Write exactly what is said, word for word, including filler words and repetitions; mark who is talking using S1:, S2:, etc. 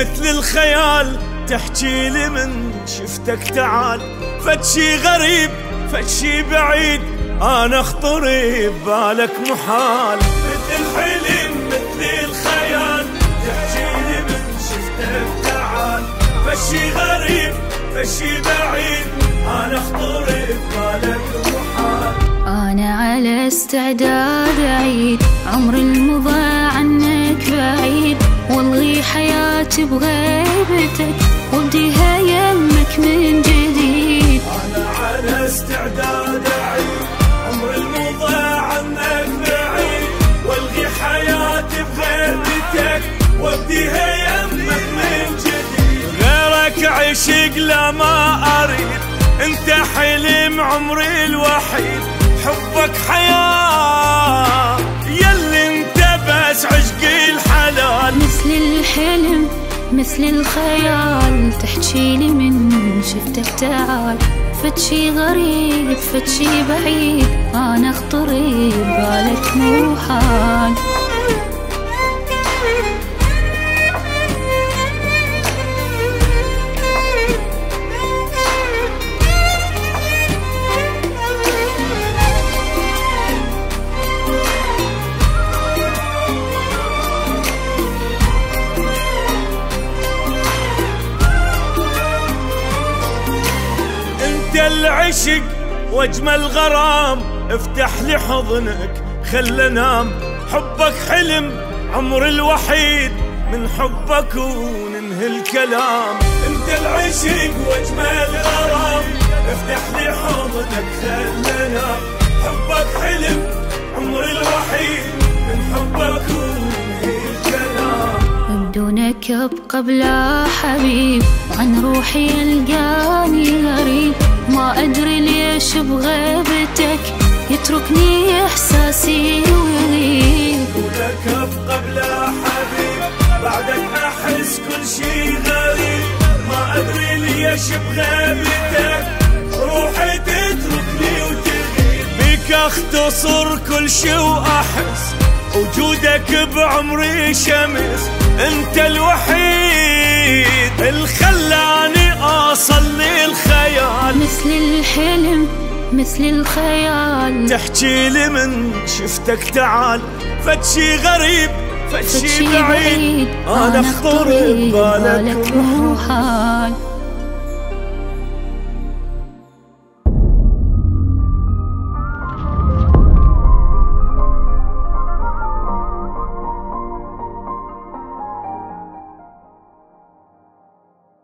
S1: مثل الخيال تحكي لي من شفتك تعال، فدشي غريب فدشي بعيد انا اخطري ببالك محال. مثل الحلم مثل الخيال تحكي لي من شفتك تعال، فدشي غريب فدشي بعيد انا اخطري ببالك محال.
S2: انا على استعداد اعيد عمر المضى عنك بعيد، والغي حياتي بغيبتك وابديها يمك من جديد.
S1: انا على استعداد اعيد عمر المضى عنك بعيد، والغي حياتي بغيبتك وابديها يمك من جديد. غيرك عشق لا ما اريد، انت حلم عمري الوحيد، حبك حياة يلي انت بس عشقي الحلال.
S2: مثل الحلم مثل الخيال تحكي لي من شفتك تعال، فدشي غريب فدشي بعيد انا اخطري ببالك محال.
S1: العشق واجمل غرام افتح لي حضنك خل انام، حبك حلم عمر الوحيد من حبك وننهي الكلام. انت العشق واجمل غرام افتح لي حضنك خل انام، حبك حلم عمر الوحيد من حبك وننهي الكلام.
S2: بدونك ابقى بلا حبيب وعن روحي يلقاني غريب، ما أدري ليش بغيبتك يتركني إحساسي ويغيب.
S1: بدونك أبقى بلا حبيب بعدك أحس كل شي غريب، ما أدري ليش بغيبتك روحي تتركني وتغيب. بيك أختصر كل شي وأحس وجودك بعمري شمس، أنت الوحيد الخلاني أصل للخيال.
S2: مثل الحلم مثل الخيال
S1: تحكي لي من شفتك تعال، فدشي غريب فدشي بعيد انا اخطر ببالك محال.